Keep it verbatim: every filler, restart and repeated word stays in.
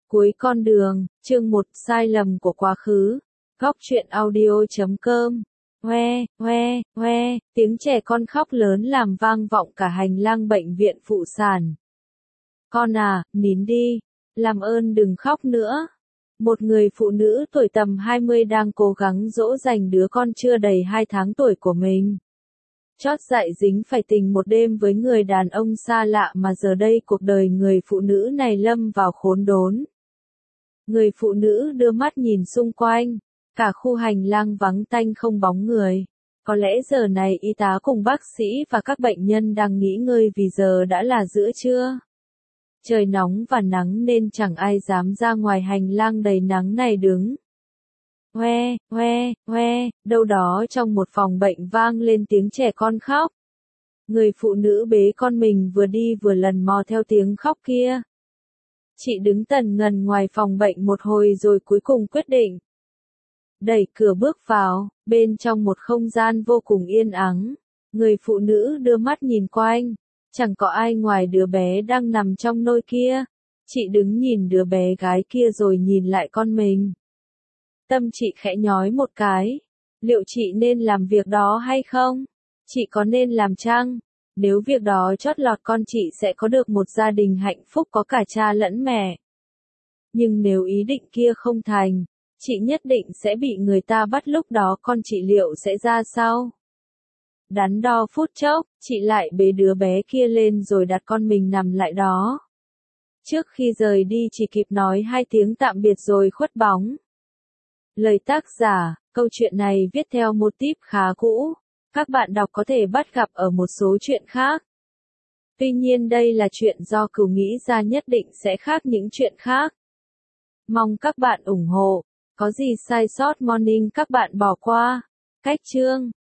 Cuối con đường, chương một, sai lầm của quá khứ. Góc truyện audio chấm com. Hoe, hoe, hoe, tiếng trẻ con khóc lớn làm vang vọng cả hành lang bệnh viện phụ sản. Con à, nín đi, làm ơn đừng khóc nữa. Một người phụ nữ tuổi tầm hai mươi đang cố gắng dỗ dành đứa con chưa đầy hai tháng tuổi của mình. Chót dại dính phải tình một đêm với người đàn ông xa lạ mà giờ đây cuộc đời người phụ nữ này lâm vào khốn đốn. Người phụ nữ đưa mắt nhìn xung quanh, cả khu hành lang vắng tanh không bóng người. Có lẽ giờ này y tá cùng bác sĩ và các bệnh nhân đang nghỉ ngơi vì giờ đã là giữa trưa. Trời nóng và nắng nên chẳng ai dám ra ngoài hành lang đầy nắng này đứng. Hoe, hoe, hoe, đâu đó trong một phòng bệnh vang lên tiếng trẻ con khóc. Người phụ nữ bế con mình vừa đi vừa lần mò theo tiếng khóc kia. Chị đứng tần ngần ngoài phòng bệnh một hồi rồi cuối cùng quyết định đẩy cửa bước vào, bên trong một không gian vô cùng yên ắng. Người phụ nữ đưa mắt nhìn quanh, chẳng có ai ngoài đứa bé đang nằm trong nôi kia. Chị đứng nhìn đứa bé gái kia rồi nhìn lại con mình. Tâm chị khẽ nhói một cái. Liệu chị nên làm việc đó hay không? Chị có nên làm chăng? Nếu việc đó chót lọt con chị sẽ có được một gia đình hạnh phúc có cả cha lẫn mẹ. Nhưng nếu ý định kia không thành, chị nhất định sẽ bị người ta bắt, lúc đó con chị liệu sẽ ra sao? Đắn đo phút chốc, chị lại bế đứa bé kia lên rồi đặt con mình nằm lại đó. Trước khi rời đi chỉ kịp nói hai tiếng tạm biệt rồi khuất bóng. Lời tác giả, câu chuyện này viết theo mô típ khá cũ. Các bạn đọc có thể bắt gặp ở một số chuyện khác. Tuy nhiên đây là chuyện do Cửu nghĩ ra, nhất định sẽ khác những chuyện khác. Mong các bạn ủng hộ. Có gì sai sót morning các bạn bỏ qua. Cách chương